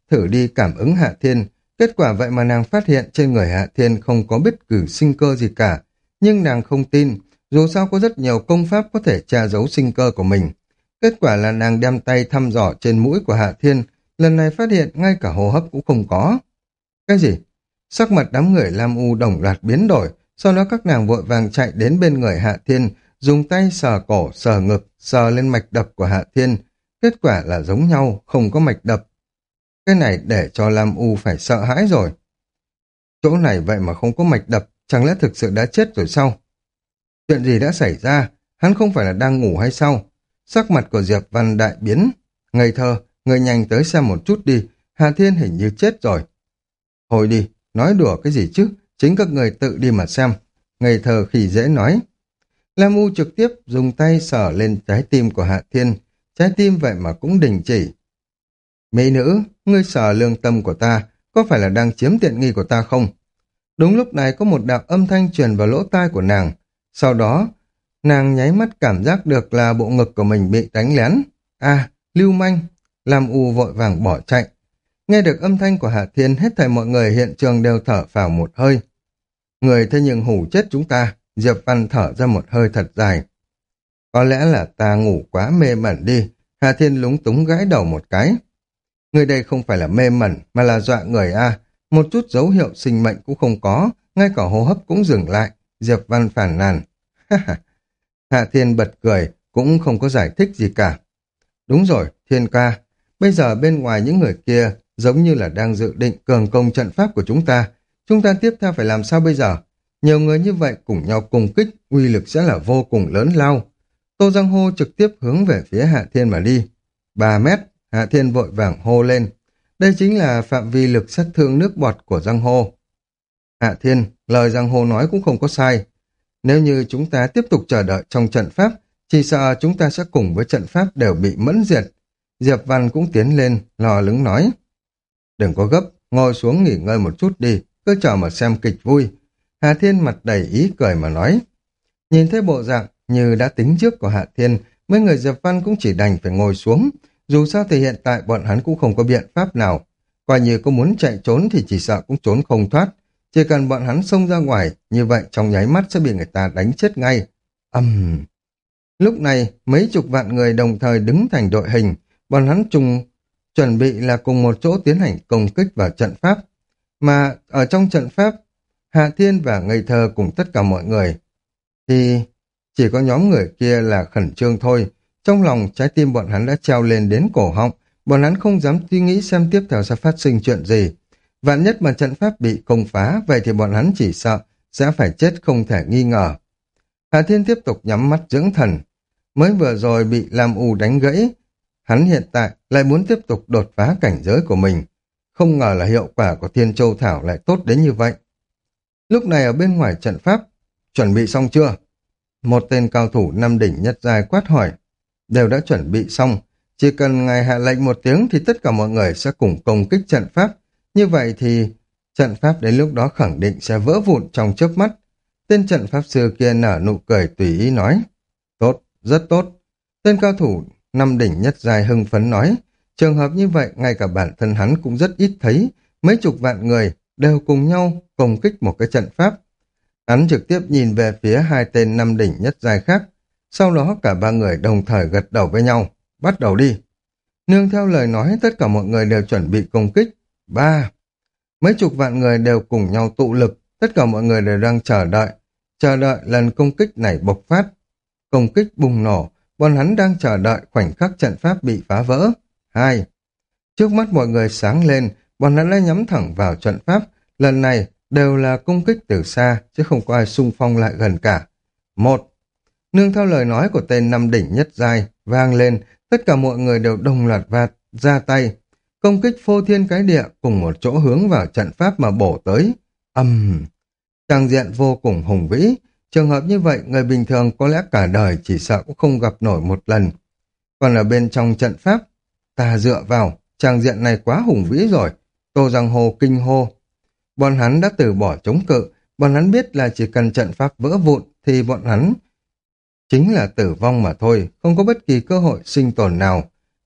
thử đi cảm ứng Hạ Thiên. Kết quả vậy mà nàng phát hiện trên người Hạ Thiên không có bất cứ sinh cơ gì cả. Nhưng nàng không tin, dù sao có rất nhiều công pháp có thể tra giấu sinh cơ của mình. Kết quả là nàng đem tay thăm dò trên mũi của Hạ Thiên, lần này phát hiện ngay cả hô hấp cũng không có. Cái gì? Sắc mặt đám người Lam U đồng loạt biến đổi, sau đó các nàng vội vàng chạy đến bên người Hạ Thiên, dùng tay sờ cổ, sờ ngực, sờ lên mạch đập của Hạ Thiên. Kết quả là giống nhau, không có mạch đập. Cái này để cho Lam U phải sợ hãi rồi. Chỗ này vậy mà không có mạch đập, chẳng lẽ thực sự đã chết rồi sao? Chuyện gì đã xảy ra? Hắn không phải là đang ngủ hay sao? Sắc mặt của Diệp Văn đại biến. Ngây thơ, người nhanh tới xem một chút đi, Hạ Thiên hình như chết rồi. Thôi đi, nói đùa cái gì chứ, chính các người tự đi mà xem. Ngây thơ khi dễ nói. Lam U trực tiếp dùng tay sờ lên trái tim của Hạ Thiên, trái tim vậy mà cũng đình chỉ. Mỹ nữ, ngươi sờ lương tâm của ta, có phải là đang chiếm tiện nghi của ta không? Đúng lúc này có một đạo âm thanh truyền vào lỗ tai của nàng. Sau đó, nàng nháy mắt cảm giác được là bộ ngực của mình bị đánh lén. À, lưu manh. Lam U vội vàng bỏ chạy. Nghe được âm thanh của Hạ Thiên, hết thảy mọi người hiện trường đều thở phào một hơi. Người thế nhưng hù chết chúng ta. Diệp Văn thở ra một hơi thật dài. Có lẽ là ta ngủ quá mê mẩn đi. Hạ Thiên lúng túng gãi đầu một cái. Người đây không phải là mê mẩn mà là dọa người a. Một chút dấu hiệu sinh mệnh cũng không có, ngay cả hô hấp cũng dừng lại. Diệp Văn phàn nàn. Hạ Thiên bật cười, cũng không có giải thích gì cả. Đúng rồi, Thiên ca, bây giờ bên ngoài những người kia giống như là đang dự định cường công trận pháp của chúng ta. Chúng ta tiếp theo phải làm sao bây giờ? Nhiều người như vậy cùng nhau cùng kích, uy lực sẽ là vô cùng lớn lao. Tô Giang Hô trực tiếp hướng về phía Hạ Thiên mà đi. Ba mét, Hạ Thiên vội vàng hô lên. Đây chính là phạm vi lực sát thương nước bọt của Giang Hô. Hạ Thiên, lời Giang Hô nói cũng không có sai. Nếu như chúng ta tiếp tục chờ đợi trong trận pháp, chỉ sợ chúng ta sẽ cùng với trận pháp đều bị mẫn diệt. Diệp Văn cũng tiến lên, lo lắng nói. Đừng có gấp, ngồi xuống nghỉ ngơi một chút đi, cứ chờ mà xem kịch vui. Hạ Thiên mặt đầy ý cười mà nói. Nhìn thấy bộ dạng như đã tính trước của Hạ Thiên, mấy người Diệp Văn cũng chỉ đành phải ngồi xuống. Dù sao thì hiện tại bọn hắn cũng không có biện pháp nào. Coi như có muốn chạy trốn thì chỉ sợ cũng trốn không thoát. Chỉ cần bọn hắn xông ra ngoài, như vậy trong nháy mắt sẽ bị người ta đánh chết ngay. Âm... Uhm. Lúc này, mấy chục vạn người đồng thời đứng thành đội hình, bọn hắn chung chuẩn bị là cùng một chỗ tiến hành công kích vào trận pháp. Mà ở trong trận pháp, Hạ Thiên và Ngây Thơ cùng tất cả mọi người, thì chỉ có nhóm người kia là khẩn trương thôi. Trong lòng trái tim bọn hắn đã treo lên đến cổ họng, bọn hắn không dám suy nghĩ xem tiếp theo sẽ phát sinh chuyện gì. Vạn nhất mà trận pháp bị công phá, vậy thì bọn hắn chỉ sợ sẽ phải chết không thể nghi ngờ. Hạ Thiên tiếp tục nhắm mắt dưỡng thần. Mới vừa rồi bị Lam U đánh gãy, hắn hiện tại lại muốn tiếp tục đột phá cảnh giới của mình. Không ngờ là hiệu quả của Thiên Châu Thảo lại tốt đến như vậy. Lúc này ở bên ngoài trận pháp, chuẩn bị xong chưa? Một tên cao thủ năm đỉnh nhất giai quát hỏi. Đều đã chuẩn bị xong, chỉ cần ngài hạ lệnh một tiếng thì tất cả mọi người sẽ cùng công kích trận pháp. Như vậy thì trận pháp đến lúc đó khẳng định sẽ vỡ vụn trong chớp mắt. Tên trận pháp sư kia nở nụ cười tùy ý nói. Tốt, rất tốt. Tên cao thủ năm đỉnh nhất giai hưng phấn nói. Trường hợp như vậy ngay cả bản thân hắn cũng rất ít thấy. Mấy chục vạn người đều cùng nhau công kích một cái trận pháp. Hắn trực tiếp nhìn về phía hai tên năm đỉnh nhất giai khác. Sau đó cả ba người đồng thời gật đầu với nhau. Bắt đầu đi. Nương theo lời nói, tất cả mọi người đều chuẩn bị công kích. Ba. Mấy chục vạn người đều cùng nhau tụ lực. Tất cả mọi người đều đang chờ đợi. Chờ đợi lần công kích này bộc phát. Công kích bùng nổ. Bọn hắn đang chờ đợi khoảnh khắc trận pháp bị phá vỡ. Hai. Trước mắt mọi người sáng lên. Bọn hắn đã nhắm thẳng vào trận pháp. Lần này đều là công kích từ xa, chứ không có ai xung phong lại gần cả. Một. Nương theo lời nói của tên năm đỉnh nhất giai vang lên, tất cả mọi người đều đồng loạt vạt ra tay, công kích phô thiên cái địa cùng một chỗ hướng vào trận pháp mà bổ tới. Âm, um, tràng diện vô cùng hùng vĩ. Trường hợp như vậy người bình thường có lẽ cả đời chỉ sợ cũng không gặp nổi một lần. Còn ở bên trong trận pháp, ta dựa vào tràng diện này quá hùng vĩ rồi. Tô Giang Hồ kinh hô. Bọn hắn đã từ bỏ chống cự. Bọn hắn biết là chỉ cần trận pháp vỡ vụn thì bọn hắn chính là tử vong mà thôi, không có bất kỳ cơ hội sinh tồn nào.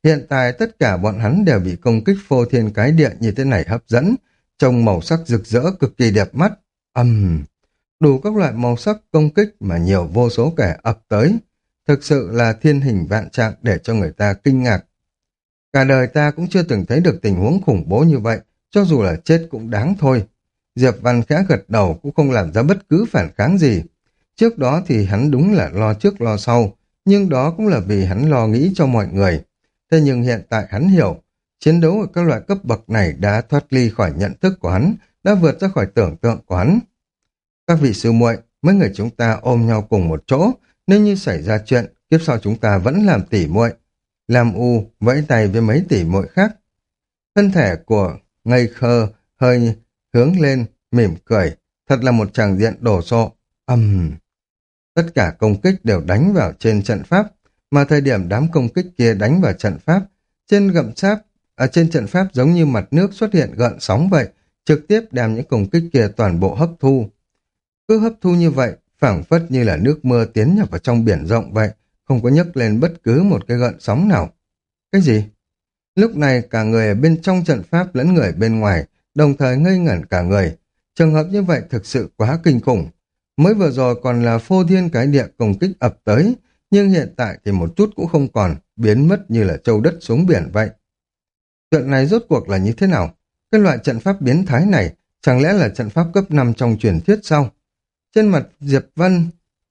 Hiện tại tất cả bọn hắn đều bị công kích phô thiên cái địa như thế này hấp dẫn, trông màu sắc rực rỡ cực kỳ đẹp mắt. Ầm, đủ các loại màu sắc công kích mà nhiều vô số kẻ ập tới. Thực sự là thiên hình vạn trạng để cho người ta kinh ngạc. Cả đời ta cũng chưa từng thấy được tình huống khủng bố như vậy, cho dù là chết cũng đáng thôi. Diệp Văn khẽ gật đầu cũng không làm ra bất cứ phản kháng gì. Trước đó thì hắn đúng là lo trước lo sau, nhưng đó cũng là vì hắn lo nghĩ cho mọi người. Thế nhưng hiện tại hắn hiểu, chiến đấu ở các loại cấp bậc này đã thoát ly khỏi nhận thức của hắn, đã vượt ra khỏi tưởng tượng của hắn. Các vị sư muội, mấy người chúng ta ôm nhau cùng một chỗ, nếu như xảy ra chuyện, kiếp sau chúng ta vẫn làm tỉ muội. Lam U vẫy tay với mấy tỉ muội khác. Thân thể của ngây khơ hơi hướng lên, mỉm cười, thật là một tràng diện đổ sộ. Ầm, tất cả công kích đều đánh vào trên trận pháp, mà thời điểm đám công kích kia đánh vào trận pháp, trên gậm sáp, ở trên trận pháp giống như mặt nước xuất hiện gợn sóng vậy, trực tiếp đem những công kích kia toàn bộ hấp thu. Cứ hấp thu như vậy, phảng phất như là nước mưa tiến nhập vào trong biển rộng vậy, không có nhấc lên bất cứ một cái gợn sóng nào. Cái gì? Lúc này cả người ở bên trong trận pháp lẫn người bên ngoài, đồng thời ngây ngẩn cả người. Trường hợp như vậy thực sự quá kinh khủng. Mới vừa rồi còn là phô thiên cái địa công kích ập tới, nhưng hiện tại thì một chút cũng không còn, biến mất như là châu đất xuống biển vậy. Chuyện này rốt cuộc là như thế nào? Cái loại trận pháp biến thái này, chẳng lẽ là trận pháp cấp năm trong truyền thuyết sao? Trên mặt Diệp Văn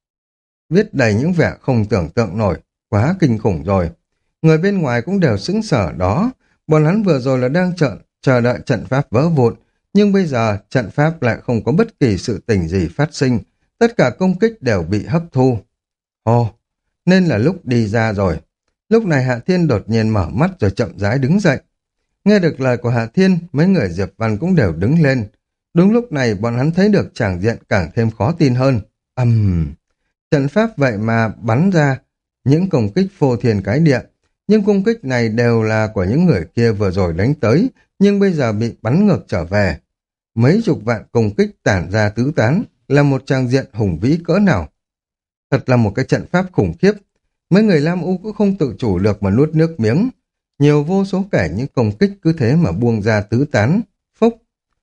viết đầy những vẻ không tưởng tượng nổi, quá kinh khủng rồi. Người bên ngoài cũng đều sững sờ đó, bọn hắn vừa rồi là đang chờ, chờ đợi trận pháp vỡ vụn, nhưng bây giờ trận pháp lại không có bất kỳ sự tình gì phát sinh, tất cả công kích đều bị hấp thu. Ồ, nên là lúc đi ra rồi. Lúc này Hạ Thiên đột nhiên mở mắt rồi chậm rãi đứng dậy. Nghe được lời của Hạ Thiên, mấy người Diệp Văn cũng đều đứng lên. Đúng lúc này bọn hắn thấy được tràng diện càng thêm khó tin hơn. Ầm, uhm. Trận pháp vậy mà bắn ra những công kích phô thiên cái địa. Nhưng công kích này đều là của những người kia vừa rồi đánh tới, nhưng bây giờ bị bắn ngược trở về. Mấy chục vạn công kích tản ra tứ tán, là một tràng diện hùng vĩ cỡ nào. Thật là một cái trận pháp khủng khiếp. Mấy người Lam U cũng không tự chủ được mà nuốt nước miếng. Nhiều vô số kẻ những công kích cứ thế mà buông ra tứ tán, phốc.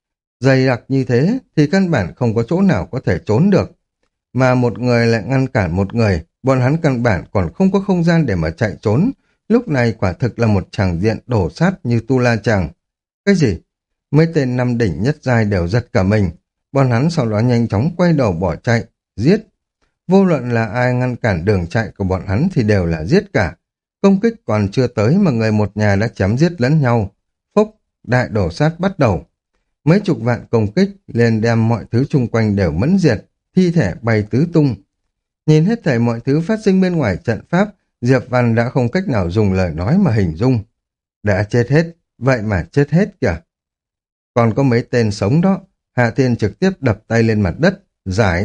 Dày đặc như thế thì căn bản không có chỗ nào có thể trốn được. Mà một người lại ngăn cản một người, bọn hắn căn bản còn không có không gian để mà chạy trốn. Lúc này quả thực là một tràng diện đổ sát như tu la chàng. Cái gì? Mấy tên năm đỉnh nhất giai đều giật cả mình. Bọn hắn sau đó nhanh chóng quay đầu bỏ chạy, giết. Vô luận là ai ngăn cản đường chạy của bọn hắn thì đều là giết cả. Công kích còn chưa tới mà người một nhà đã chém giết lẫn nhau. Phốc, đại đổ sát bắt đầu. Mấy chục vạn công kích lên đem mọi thứ chung quanh đều mẫn diệt, thi thể bay tứ tung. Nhìn hết thảy mọi thứ phát sinh bên ngoài trận pháp, Diệp Văn đã không cách nào dùng lời nói mà hình dung. Đã chết hết, vậy mà chết hết kìa. Còn có mấy tên sống đó, Hạ Thiên trực tiếp đập tay lên mặt đất, giải.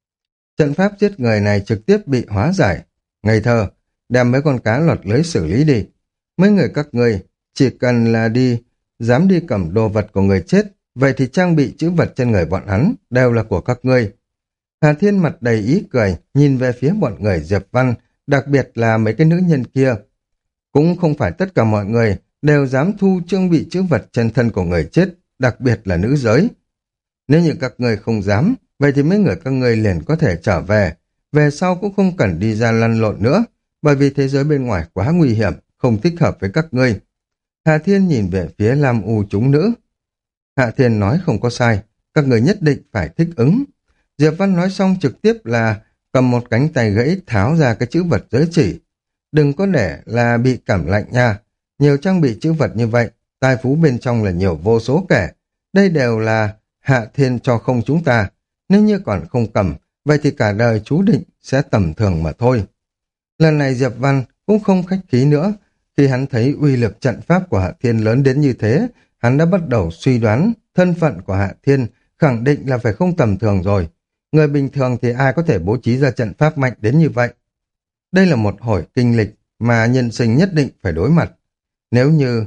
Trận pháp giết người này trực tiếp bị hóa giải. Ngây thơ, đem mấy con cá lọt lưới xử lý đi. Mấy người các ngươi chỉ cần là đi, dám đi cầm đồ vật của người chết, vậy thì trang bị chữ vật trên người bọn hắn đều là của các ngươi. Hà Thiên mặt đầy ý cười, nhìn về phía bọn người Diệp Văn, đặc biệt là mấy cái nữ nhân kia. Cũng không phải tất cả mọi người đều dám thu trang bị chữ vật trên thân của người chết, đặc biệt là nữ giới. Nếu như các ngươi không dám, vậy thì mấy người các ngươi liền có thể trở về, về sau cũng không cần đi ra lăn lộn nữa, bởi vì thế giới bên ngoài quá nguy hiểm, không thích hợp với các ngươi. Hạ Thiên nhìn về phía Lam U chúng nữ. Hạ Thiên nói không có sai, các người nhất định phải thích ứng. Diệp Văn nói xong trực tiếp là cầm một cánh tay gãy tháo ra cái chữ vật giới chỉ. Đừng có để là bị cảm lạnh nha. Nhiều trang bị chữ vật như vậy, tài phú bên trong là nhiều vô số kẻ. Đây đều là Hạ Thiên cho không chúng ta. Nếu như còn không cầm, vậy thì cả đời chú định sẽ tầm thường mà thôi. Lần này Diệp Văn cũng không khách khí nữa. Khi hắn thấy uy lực trận pháp của Hạ Thiên lớn đến như thế, hắn đã bắt đầu suy đoán thân phận của Hạ Thiên khẳng định là phải không tầm thường rồi. Người bình thường thì ai có thể bố trí ra trận pháp mạnh đến như vậy. Đây là một hồi kinh lịch mà nhân sinh nhất định phải đối mặt. Nếu như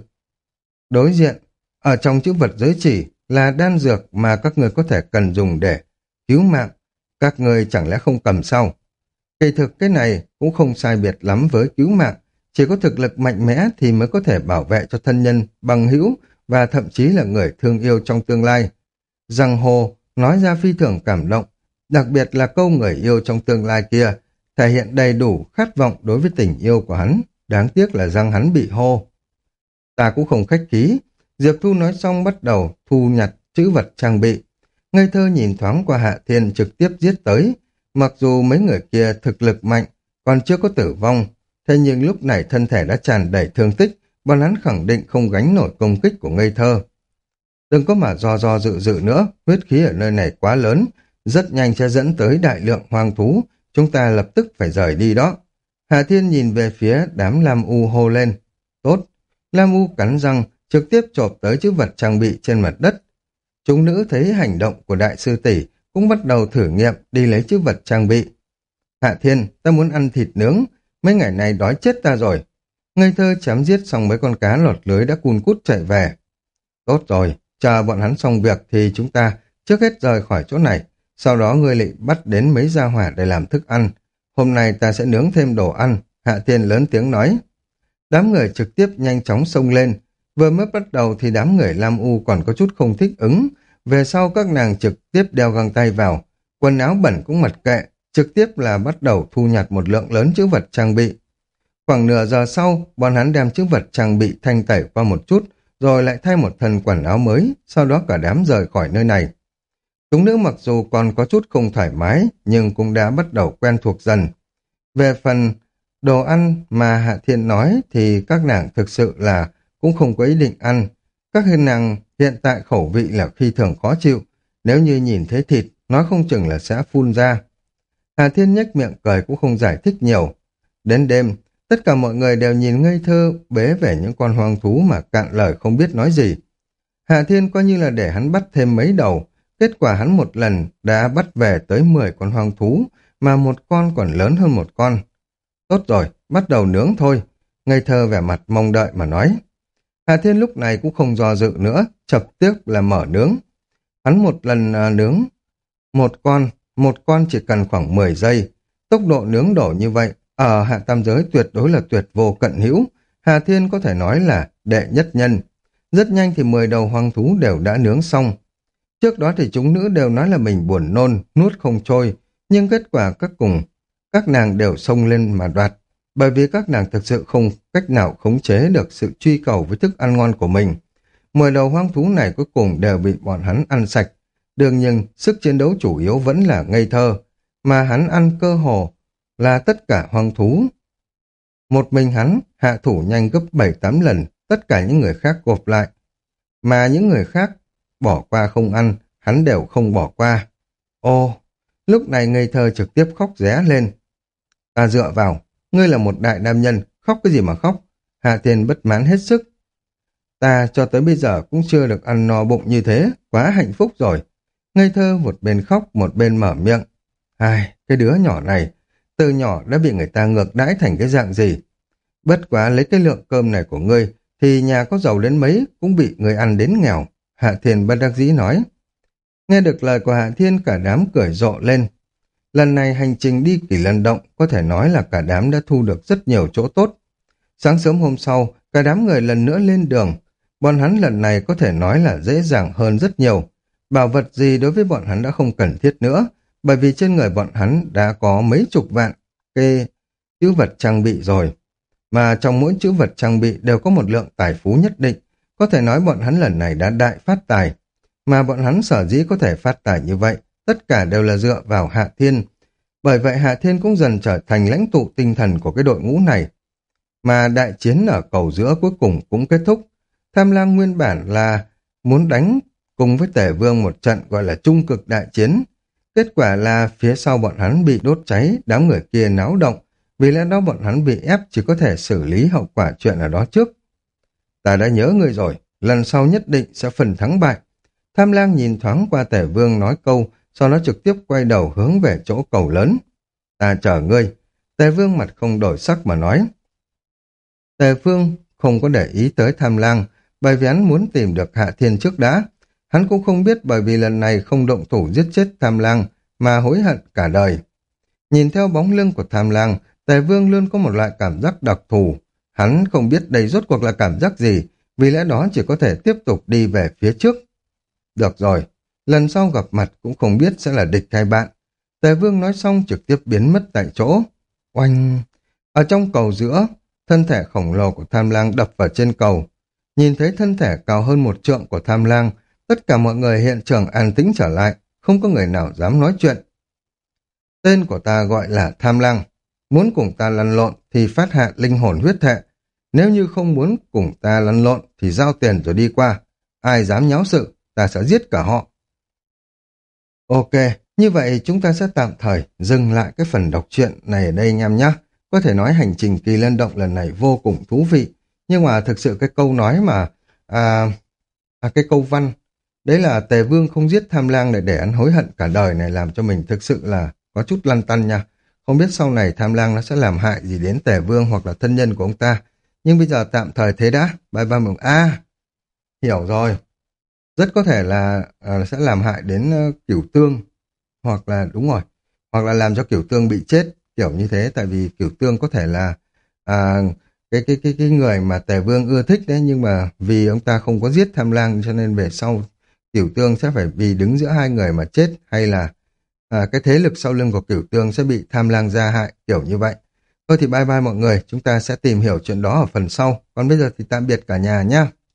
đối diện ở trong chữ vật giới chỉ là đan dược mà các người có thể cần dùng để cứu mạng, các người chẳng lẽ không cầm sao? Kỳ thực cái này cũng không sai biệt lắm với cứu mạng, chỉ có thực lực mạnh mẽ thì mới có thể bảo vệ cho thân nhân, bằng hữu và thậm chí là người thương yêu trong tương lai. Giang Hồ nói ra phi thường cảm động, đặc biệt là câu người yêu trong tương lai kia, thể hiện đầy đủ khát vọng đối với tình yêu của hắn, đáng tiếc là răng hắn bị hô. Ta cũng không khách khí, Diệp Thu nói xong bắt đầu thu nhặt trữ vật trang bị. Ngây thơ nhìn thoáng qua Hạ Thiên trực tiếp giết tới, mặc dù mấy người kia thực lực mạnh, còn chưa có tử vong, thế nhưng lúc này thân thể đã tràn đầy thương tích, bọn hắn khẳng định không gánh nổi công kích của ngây thơ. Đừng có mà do do dự dự nữa, huyết khí ở nơi này quá lớn, rất nhanh sẽ dẫn tới đại lượng hoang thú, chúng ta lập tức phải rời đi đó. Hạ Thiên nhìn về phía đám Lam U hô lên. Tốt, Lam U cắn răng, trực tiếp chộp tới chữ vật trang bị trên mặt đất. Chúng nữ thấy hành động của đại sư tỷ cũng bắt đầu thử nghiệm đi lấy chữ vật trang bị. Hạ Thiên, ta muốn ăn thịt nướng, mấy ngày này đói chết ta rồi. Ngây thơ chém giết xong mấy con cá lọt lưới đã cun cút chạy về. Tốt rồi, chờ bọn hắn xong việc thì chúng ta trước hết rời khỏi chỗ này, sau đó ngươi lại bắt đến mấy gia hỏa để làm thức ăn. Hôm nay ta sẽ nướng thêm đồ ăn, Hạ Thiên lớn tiếng nói. Đám người trực tiếp nhanh chóng xông lên, vừa mới bắt đầu thì đám người Lam U còn có chút không thích ứng, về sau các nàng trực tiếp đeo găng tay vào, quần áo bẩn cũng mặc kệ, trực tiếp là bắt đầu thu nhặt một lượng lớn chữ vật trang bị. Khoảng nửa giờ sau, bọn hắn đem chữ vật trang bị thanh tẩy qua một chút, rồi lại thay một thân quần áo mới, sau đó cả đám rời khỏi nơi này. Chúng nữ mặc dù còn có chút không thoải mái, nhưng cũng đã bắt đầu quen thuộc dần. Về phần đồ ăn mà Hạ Thiên nói thì các nàng thực sự là cũng không có ý định ăn. Các hình nàng hiện tại khẩu vị là khi thường khó chịu, nếu như nhìn thấy thịt, nói không chừng là sẽ phun ra. Hạ Thiên nhếch miệng cười cũng không giải thích nhiều. Đến đêm, tất cả mọi người đều nhìn ngây thơ bế về những con hoang thú mà cạn lời không biết nói gì. Hạ Thiên coi như là để hắn bắt thêm mấy đầu, kết quả hắn một lần đã bắt về tới mười con hoang thú, mà một con còn lớn hơn một con. Tốt rồi, bắt đầu nướng thôi. Ngây thơ vẻ mặt mong đợi mà nói. Hạ Thiên lúc này cũng không do dự nữa, chập tiếp là mở nướng. Hắn một lần à, nướng một con, một con chỉ cần khoảng mười giây. Tốc độ nướng đổ như vậy, ở hạ tam giới tuyệt đối là tuyệt vô cận hữu. Hạ Thiên có thể nói là đệ nhất nhân. Rất nhanh thì mười đầu hoang thú đều đã nướng xong. Trước đó thì chúng nữ đều nói là mình buồn nôn, nuốt không trôi, nhưng kết quả các cùng, các nàng đều xông lên mà đoạt, bởi vì các nàng thực sự không cách nào khống chế được sự truy cầu với thức ăn ngon của mình. Mười đầu hoang thú này cuối cùng đều bị bọn hắn ăn sạch. Đương nhiên, sức chiến đấu chủ yếu vẫn là ngây thơ, mà hắn ăn cơ hồ là tất cả hoang thú. Một mình hắn hạ thủ nhanh gấp bảy tám lần tất cả những người khác gộp lại. Mà những người khác bỏ qua không ăn, hắn đều không bỏ qua. Ô, lúc này ngây thơ trực tiếp khóc ré lên. Ta dựa vào, ngươi là một đại nam nhân, khóc cái gì mà khóc? Hạ Thiên bất mãn hết sức. Ta cho tới bây giờ cũng chưa được ăn no bụng như thế, quá hạnh phúc rồi. Ngây thơ một bên khóc một bên mở miệng. Ai, cái đứa nhỏ này, từ nhỏ đã bị người ta ngược đãi thành cái dạng gì. Bất quá lấy cái lượng cơm này của ngươi, thì nhà có giàu đến mấy cũng bị người ăn đến nghèo. Hạ Thiên bất đắc dĩ nói. Nghe được lời của Hạ Thiên cả đám cười rộ lên. Lần này hành trình đi Kỳ Lân Động có thể nói là cả đám đã thu được rất nhiều chỗ tốt. Sáng sớm hôm sau, cả đám người lần nữa lên đường. Bọn hắn lần này có thể nói là dễ dàng hơn rất nhiều. Bảo vật gì đối với bọn hắn đã không cần thiết nữa, bởi vì trên người bọn hắn đã có mấy chục vạn cái chữ vật trang bị rồi. Mà trong mỗi chữ vật trang bị đều có một lượng tài phú nhất định. Có thể nói bọn hắn lần này đã đại phát tài. Mà bọn hắn sở dĩ có thể phát tài như vậy, tất cả đều là dựa vào Hạ Thiên. Bởi vậy Hạ Thiên cũng dần trở thành lãnh tụ tinh thần của cái đội ngũ này. Mà đại chiến ở cầu giữa cuối cùng cũng kết thúc. Tham Lang nguyên bản là muốn đánh cùng với Tề Vương một trận gọi là trung cực đại chiến. Kết quả là phía sau bọn hắn bị đốt cháy, đám người kia náo động. Vì lẽ đó bọn hắn bị ép chỉ có thể xử lý hậu quả chuyện ở đó trước. Ta đã nhớ ngươi rồi, lần sau nhất định sẽ phần thắng bại. Tham Lang nhìn thoáng qua Tề Vương nói câu, sau đó trực tiếp quay đầu hướng về chỗ cầu lớn. Ta chờ ngươi. Tề Vương mặt không đổi sắc mà nói. Tề Vương không có để ý tới Tham Lang, bởi vì hắn muốn tìm được Hạ Thiên trước đã. Hắn cũng không biết bởi vì lần này không động thủ giết chết Tham Lang mà hối hận cả đời. Nhìn theo bóng lưng của Tham Lang, Tề Vương luôn có một loại cảm giác đặc thù. Hắn không biết đây rốt cuộc là cảm giác gì, vì lẽ đó chỉ có thể tiếp tục đi về phía trước. Được rồi, lần sau gặp mặt cũng không biết sẽ là địch hay bạn. Tề Vương nói xong trực tiếp biến mất tại chỗ. Oanh! Ở trong cầu giữa, thân thể khổng lồ của Tham Lang đập vào trên cầu. Nhìn thấy thân thể cao hơn một trượng của Tham Lang, tất cả mọi người hiện trường an tĩnh trở lại, không có người nào dám nói chuyện. Tên của ta gọi là Tham Lang. Muốn cùng ta lăn lộn thì phát hạ linh hồn huyết thệ. Nếu như không muốn cùng ta lăn lộn thì giao tiền rồi đi qua. Ai dám nháo sự, ta sẽ giết cả họ. Ok, như vậy chúng ta sẽ tạm thời dừng lại cái phần đọc truyện này ở đây anh em nhé. Có thể nói hành trình Kỳ Lân Động lần này vô cùng thú vị. Nhưng mà thực sự cái câu nói mà... À, à cái câu văn, đấy là Tề Vương không giết Tham Lang này để hắn hối hận cả đời này, làm cho mình thực sự là có chút lăn tăn nha. Không biết sau này Tham Lang nó sẽ làm hại gì đến Tề Vương hoặc là thân nhân của ông ta. Nhưng bây giờ tạm thời thế đã. Bye bye mừng. À, hiểu rồi. Rất có thể là à, sẽ làm hại đến uh, Cửu Tương, hoặc là đúng rồi, hoặc là làm cho Cửu Tương bị chết, kiểu như thế, tại vì Cửu Tương có thể là à, cái cái cái cái người mà Tề Vương ưa thích đấy, nhưng mà vì ông ta không có giết Tham Lang cho nên về sau Cửu Tương sẽ phải vì đứng giữa hai người mà chết, hay là à, cái thế lực sau lưng của Cửu Tương sẽ bị Tham Lang gia hại, kiểu như vậy. Thôi thì bye bye mọi người, chúng ta sẽ tìm hiểu chuyện đó ở phần sau. Còn bây giờ thì tạm biệt cả nhà nhá.